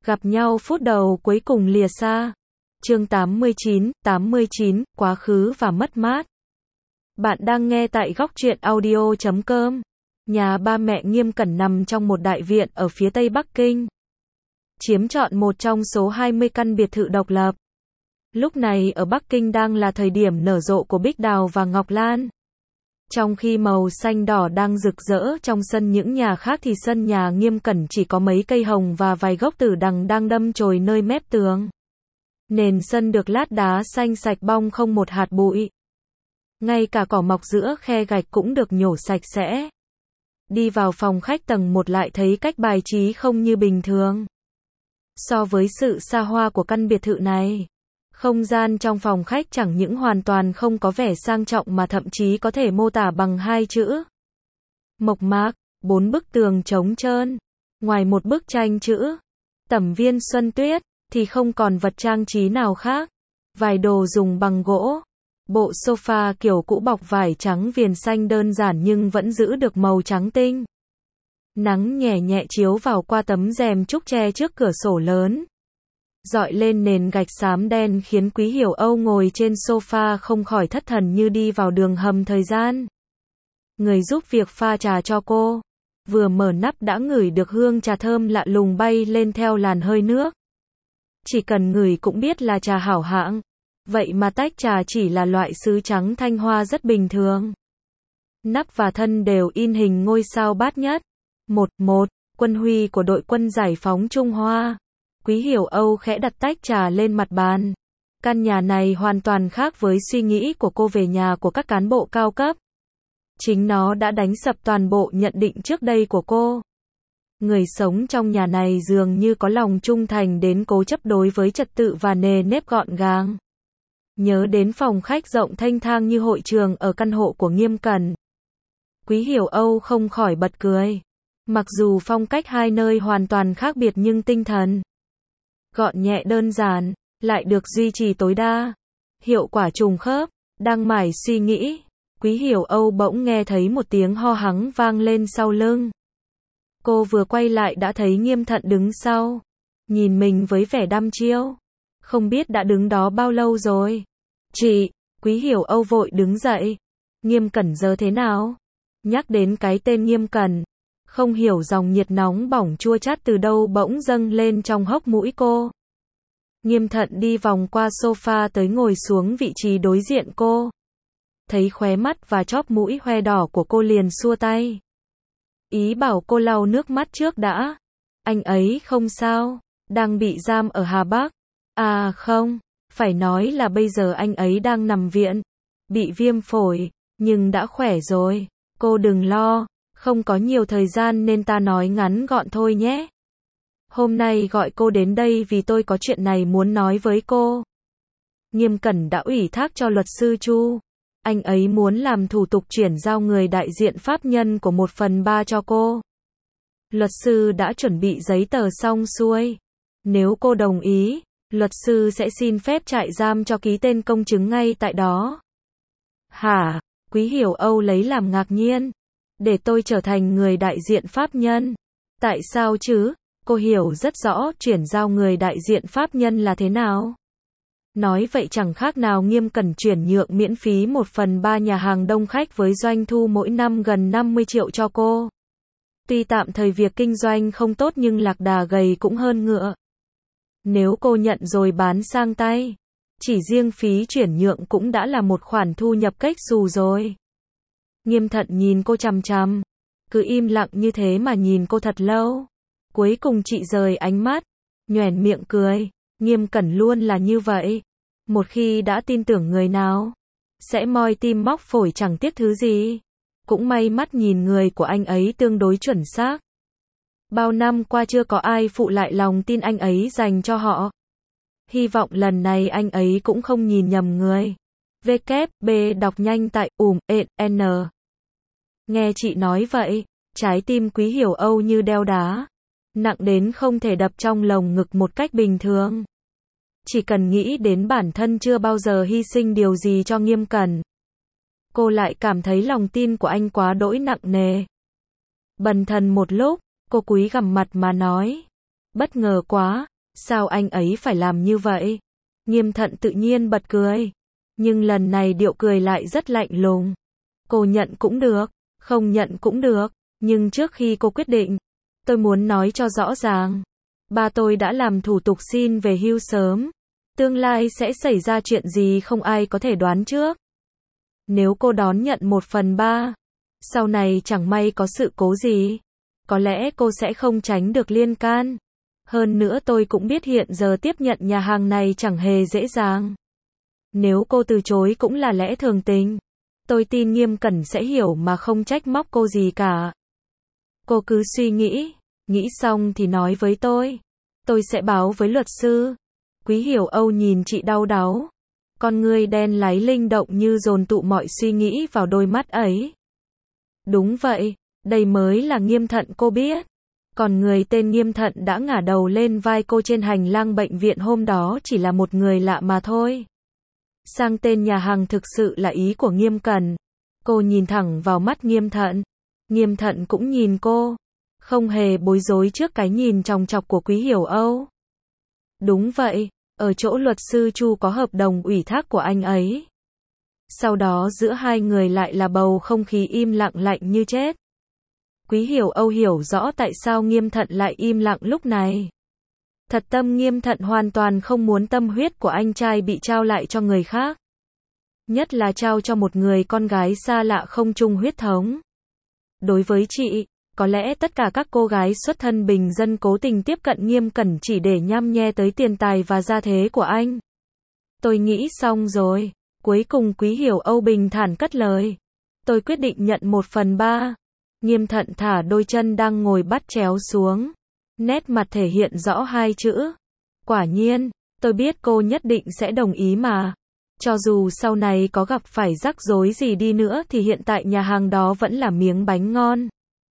Gặp nhau phút đầu cuối cùng lìa xa. Chương 89, quá khứ và mất mát. Bạn đang nghe tại góc truyện audio.com. Nhà ba mẹ Nghiêm Cẩn nằm trong một đại viện ở phía tây Bắc Kinh, chiếm trọn một trong số 20 căn biệt thự độc lập. Lúc này ở Bắc Kinh đang là thời điểm nở rộ của bích đào và ngọc lan. Trong khi màu xanh đỏ đang rực rỡ trong sân những nhà khác thì sân nhà Nghiêm Cẩn chỉ có mấy cây hồng và vài gốc tử đằng đang đâm chồi nơi mép tường. Nền sân được lát đá xanh sạch bong không một hạt bụi. Ngay cả cỏ mọc giữa khe gạch cũng được nhổ sạch sẽ. Đi vào phòng khách tầng 1 lại thấy cách bài trí không như bình thường. So với sự xa hoa của căn biệt thự này, không gian trong phòng khách chẳng những hoàn toàn không có vẻ sang trọng mà thậm chí có thể mô tả bằng 2 chữ: mộc mạc. 4 bức tường trống trơn. Ngoài một bức tranh chữ Tẩm Viên Xuân Tuyết thì không còn vật trang trí nào khác. Vài đồ dùng bằng gỗ. Bộ sofa kiểu cũ bọc vải trắng viền xanh đơn giản nhưng vẫn giữ được màu trắng tinh. Nắng nhẹ nhẹ chiếu vào qua tấm rèm trúc tre trước cửa sổ lớn, dọi lên nền gạch xám đen khiến Quý Hiểu Âu ngồi trên sofa không khỏi thất thần như đi vào đường hầm thời gian. Người giúp việc pha trà cho cô vừa mở nắp đã ngửi được hương trà thơm lạ lùng bay lên theo làn hơi nước. Chỉ cần ngửi cũng biết là trà hảo hạng. Vậy mà tách trà chỉ là loại sứ trắng thanh hoa rất bình thường. Nắp và thân đều in hình ngôi sao bát nhất. 1-1, quân huy của đội quân giải phóng Trung Hoa. Quý Hiểu Âu khẽ đặt tách trà lên mặt bàn. Căn nhà này hoàn toàn khác với suy nghĩ của cô về nhà của các cán bộ cao cấp. Chính nó đã đánh sập toàn bộ nhận định trước đây của cô. Người sống trong nhà này dường như có lòng trung thành đến cố chấp đối với trật tự và nề nếp gọn gàng. Nhớ đến phòng khách rộng thênh thang như hội trường ở căn hộ của Nghiêm Cẩn, Quý Hiểu Âu không khỏi bật cười. Mặc dù phong cách hai nơi hoàn toàn khác biệt nhưng tinh thần gọn nhẹ đơn giản lại được duy trì tối đa. Hiệu quả trùng khớp. Đang mải suy nghĩ, Quý Hiểu Âu bỗng nghe thấy một tiếng ho hắng vang lên sau lưng. Cô vừa quay lại đã thấy Nghiêm Thận đứng sau, nhìn mình với vẻ đăm chiêu. Không biết đã đứng đó bao lâu rồi. Chị, Quý Hiểu Âu vội đứng dậy. Nghiêm Cẩn giờ thế nào? Nhắc đến cái tên Nghiêm Cẩn, không hiểu dòng nhiệt nóng bỏng chua chát từ đâu bỗng dâng lên trong hốc mũi cô. Nghiêm Thận đi vòng qua sofa tới ngồi xuống vị trí đối diện cô. Thấy khóe mắt và chóp mũi hoe đỏ của cô liền xua tay. Ý bảo cô lau nước mắt trước đã. Anh ấy không sao, đang bị giam ở Hà Bắc. À không, phải nói là bây giờ anh ấy đang nằm viện, bị viêm phổi, nhưng đã khỏe rồi. Cô đừng lo, không có nhiều thời gian nên ta nói ngắn gọn thôi nhé. Hôm nay gọi cô đến đây vì tôi có chuyện này muốn nói với cô. Nghiêm Cẩn đã ủy thác cho luật sư Chu. Anh ấy muốn làm thủ tục chuyển giao người đại diện pháp nhân của 1/3 cho cô. Luật sư đã chuẩn bị giấy tờ xong xuôi. Nếu cô đồng ý, luật sư sẽ xin phép trại giam cho ký tên công chứng ngay tại đó. Hả? Quý Hiểu Âu lấy làm ngạc nhiên. Để tôi trở thành người đại diện pháp nhân. Tại sao chứ? Cô hiểu rất rõ chuyển giao người đại diện pháp nhân là thế nào. Nói vậy chẳng khác nào Nghiêm Cẩn chuyển nhượng miễn phí 1/3 nhà hàng đông khách với doanh thu mỗi năm gần 50 triệu cho cô. Tuy tạm thời việc kinh doanh không tốt nhưng lạc đà gầy cũng hơn ngựa. Nếu cô nhận rồi bán sang tay, chỉ riêng phí chuyển nhượng cũng đã là một khoản thu nhập cách xù rồi. Nghiêm Thận nhìn cô chằm chằm, cứ im lặng như thế mà nhìn cô thật lâu. Cuối cùng chị rời ánh mắt, nhoẻn miệng cười. Nghiêm Cẩn luôn là như vậy. Một khi đã tin tưởng người nào, sẽ moi tim móc phổi chẳng tiếc thứ gì. Cũng may mắt nhìn người của anh ấy tương đối chuẩn xác. Bao năm qua chưa có ai phụ lại lòng tin anh ấy dành cho họ. Hy vọng lần này anh ấy cũng không nhìn nhầm người. VKB đọc nhanh tại N. Nghe chị nói vậy, trái tim Quý Hiểu Âu như đeo đá, nặng đến không thể đập trong lồng ngực một cách bình thường. Chỉ cần nghĩ đến bản thân chưa bao giờ hy sinh điều gì cho Nghiêm Cẩn, cô lại cảm thấy lòng tin của anh quá đỗi nặng nề. Bần thần một lúc, cô cúi gằm mặt mà nói. Bất ngờ quá, Sao anh ấy phải làm như vậy? Nghiêm Thận tự nhiên bật cười. Nhưng lần này điệu cười lại rất lạnh lùng. Cô nhận cũng được, không nhận cũng được. Nhưng trước khi cô quyết định, tôi muốn nói cho rõ ràng. Ba tôi đã làm thủ tục xin về hưu sớm. Tương lai sẽ xảy ra chuyện gì không ai có thể đoán trước. Nếu cô đón nhận 1/3, sau này chẳng may có sự cố gì, có lẽ cô sẽ không tránh được liên can. Hơn nữa tôi cũng biết hiện giờ tiếp nhận nhà hàng này chẳng hề dễ dàng. Nếu cô từ chối cũng là lẽ thường tình. Tôi tin Nghiêm Cẩn sẽ hiểu mà không trách móc cô gì cả. Cô cứ suy nghĩ xong thì nói với tôi. Tôi sẽ báo với luật sư. Quý Hiểu Âu nhìn chị đau đáu. Con ngươi đen láy linh động như dồn tụ mọi suy nghĩ vào đôi mắt ấy. Đúng vậy, đây mới là Nghiêm Thận cô biết. Còn người tên Nghiêm Thận đã ngả đầu lên vai cô trên hành lang bệnh viện hôm đó chỉ là một người lạ mà thôi. Sang tên nhà hàng thực sự là ý của Nghiêm Cẩn. Cô nhìn thẳng vào mắt Nghiêm Thận. Nghiêm Thận cũng nhìn cô. Không hề bối rối trước cái nhìn chòng chọc của Quý Hiểu Âu. Đúng vậy, ở chỗ luật sư Chu có hợp đồng ủy thác của anh ấy. Sau đó giữa hai người lại là bầu không khí im lặng lạnh như chết. Quý Hiểu Âu hiểu rõ tại sao Nghiêm Thận lại im lặng lúc này. Thật tâm Nghiêm Thận hoàn toàn không muốn tâm huyết của anh trai bị trao lại cho người khác. Nhất là trao cho một người con gái xa lạ không chung huyết thống. Đối với chị, có lẽ tất cả các cô gái xuất thân bình dân cố tình tiếp cận Nghiêm Cẩn chỉ để nhăm nhe tới tiền tài và gia thế của anh. Tôi nghĩ xong rồi. Cuối cùng Quý Hiểu Âu bình thản cất lời. Tôi quyết định nhận 1/3. Nghiêm Thận thả đôi chân đang ngồi bắt chéo xuống. Nét mặt thể hiện rõ hai chữ. Quả nhiên, tôi biết cô nhất định sẽ đồng ý mà. Cho dù sau này có gặp phải rắc rối gì đi nữa thì hiện tại nhà hàng đó vẫn là miếng bánh ngon.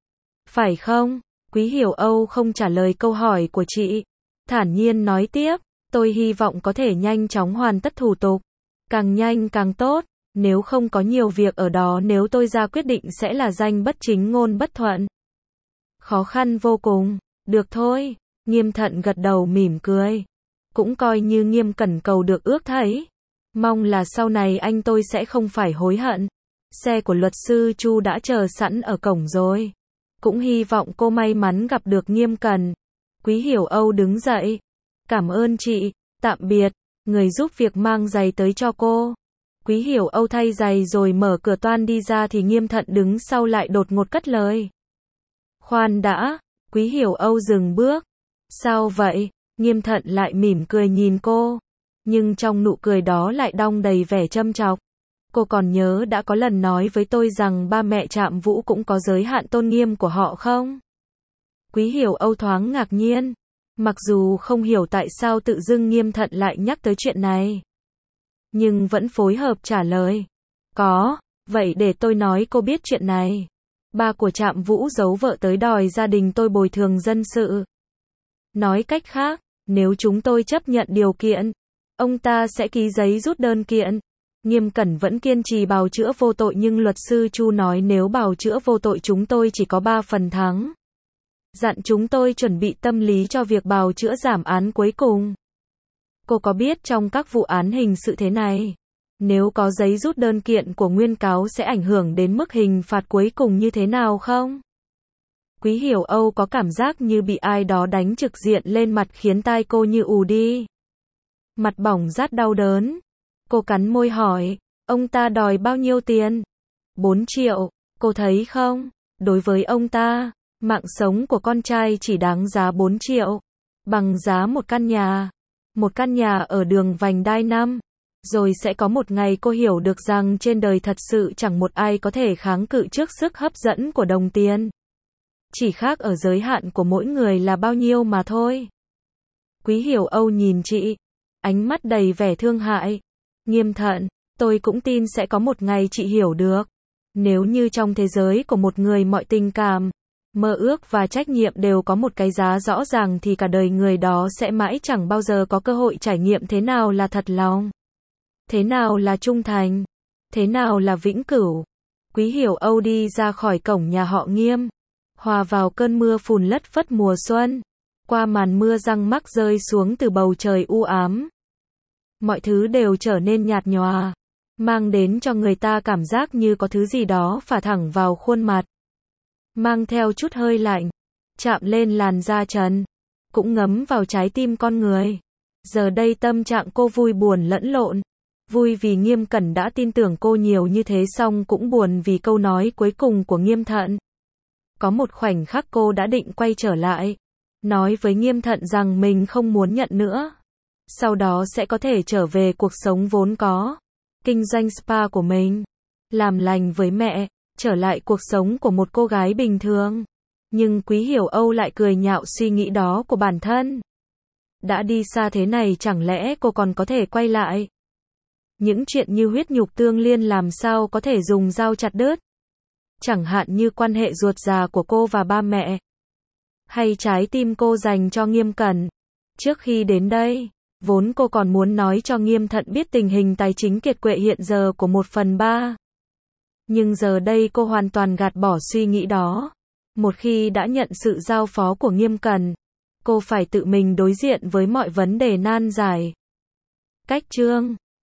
Phải không? Quý Hiểu Âu không trả lời câu hỏi của chị. Thản nhiên nói tiếp, tôi hy vọng có thể nhanh chóng hoàn tất thủ tục. Càng nhanh càng tốt, nếu không có nhiều việc ở đó nếu tôi ra quyết định sẽ là danh bất chính ngôn bất thuận. Khó khăn vô cùng, được thôi, Nghiêm Thận gật đầu mỉm cười. Cũng coi như Nghiêm Cẩn cầu được ước thấy. Mong là sau này anh tôi sẽ không phải hối hận. Xe của luật sư Chu đã chờ sẵn ở cổng rồi. Cũng hy vọng cô may mắn gặp được Nghiêm Cẩn. Quý Hiểu Âu đứng dậy. Cảm ơn chị, tạm biệt. Người giúp việc mang giày tới cho cô. Quý Hiểu Âu thay giày rồi mở cửa toan đi ra thì Nghiêm Thận đứng sau lại đột ngột cất lời. Khoan đã, Quý Hiểu Âu dừng bước. Sao vậy? Nghiêm Thận lại mỉm cười nhìn cô. Nhưng trong nụ cười đó lại đong đầy vẻ châm chọc. Cô còn nhớ đã có lần nói với tôi rằng ba mẹ Trạm Vũ cũng có giới hạn tôn nghiêm của họ không? Quý Hiểu Âu thoáng ngạc nhiên. Mặc dù không hiểu tại sao tự dưng Nghiêm Thận lại nhắc tới chuyện này. Nhưng vẫn phối hợp trả lời. Có, vậy để tôi nói cô biết chuyện này. Ba của Trạm Vũ giấu vợ tới đòi gia đình tôi bồi thường dân sự. Nói cách khác, nếu chúng tôi chấp nhận điều kiện, ông ta sẽ ký giấy rút đơn kiện. Nghiêm Cẩn vẫn kiên trì bào chữa vô tội nhưng luật sư Chu nói nếu bào chữa vô tội chúng tôi chỉ có 3 phần thắng. Dặn chúng tôi chuẩn bị tâm lý cho việc bào chữa giảm án cuối cùng. Cô có biết trong các vụ án hình sự thế này, nếu có giấy rút đơn kiện của nguyên cáo sẽ ảnh hưởng đến mức hình phạt cuối cùng như thế nào không? Quý Hiểu Âu có cảm giác như bị ai đó đánh trực diện lên mặt khiến tai cô như ù đi. Mặt bỏng rát đau đớn. Cô cắn môi hỏi, ông ta đòi bao nhiêu tiền? 4 triệu, cô thấy không? Đối với ông ta, mạng sống của con trai chỉ đáng giá 4 triệu. Bằng giá một căn nhà. Một căn nhà ở đường Vành Đai 5. Rồi sẽ có một ngày cô hiểu được rằng trên đời thật sự chẳng một ai có thể kháng cự trước sức hấp dẫn của đồng tiền. Chỉ khác ở giới hạn của mỗi người là bao nhiêu mà thôi. Quý Hiểu Âu nhìn chị, ánh mắt đầy vẻ thương hại. Nghiêm Thận, tôi cũng tin sẽ có một ngày chị hiểu được. Nếu như trong thế giới của một người mọi tình cảm, mơ ước và trách nhiệm đều có một cái giá rõ ràng thì cả đời người đó sẽ mãi chẳng bao giờ có cơ hội trải nghiệm thế nào là thật lòng. Thế nào là trung thành? Thế nào là vĩnh cửu? Quý Hiểu Âu đi ra khỏi cổng nhà họ Nghiêm, hòa vào cơn mưa phùn lất phất mùa xuân. qua màn mưa răng mắc rơi xuống từ bầu trời u ám. Mọi thứ đều trở nên nhạt nhòa, mang đến cho người ta cảm giác như có thứ gì đó phả thẳng vào khuôn mặt, mang theo chút hơi lạnh, chạm lên làn da trần, cũng ngấm vào trái tim con người. Giờ đây tâm trạng cô vui buồn lẫn lộn. Vui vì Nghiêm Cẩn đã tin tưởng cô nhiều như thế, xong cũng buồn vì câu nói cuối cùng của Nghiêm Thận. Có một khoảnh khắc cô đã định quay trở lại, nói với Nghiêm Thận rằng mình không muốn nhận nữa. Sau đó sẽ có thể trở về cuộc sống vốn có, kinh doanh spa của mình, làm lành với mẹ, trở lại cuộc sống của một cô gái bình thường. Nhưng Quý Hiểu Âu lại cười nhạo suy nghĩ đó của bản thân. Đã đi xa thế này chẳng lẽ cô còn có thể quay lại? Những chuyện như huyết nhục tương liên làm sao có thể dùng dao chặt đứt? Chẳng hạn như quan hệ ruột già của cô và ba mẹ, hay trái tim cô dành cho Nghiêm Cẩn. Trước khi đến đây, vốn cô còn muốn nói cho Nghiêm Thận biết tình hình tài chính kiệt quệ hiện giờ của 1/3. Nhưng giờ đây cô hoàn toàn gạt bỏ suy nghĩ đó. Một khi đã nhận sự giao phó của Nghiêm Cẩn, cô phải tự mình đối diện với mọi vấn đề nan giải. Cách chương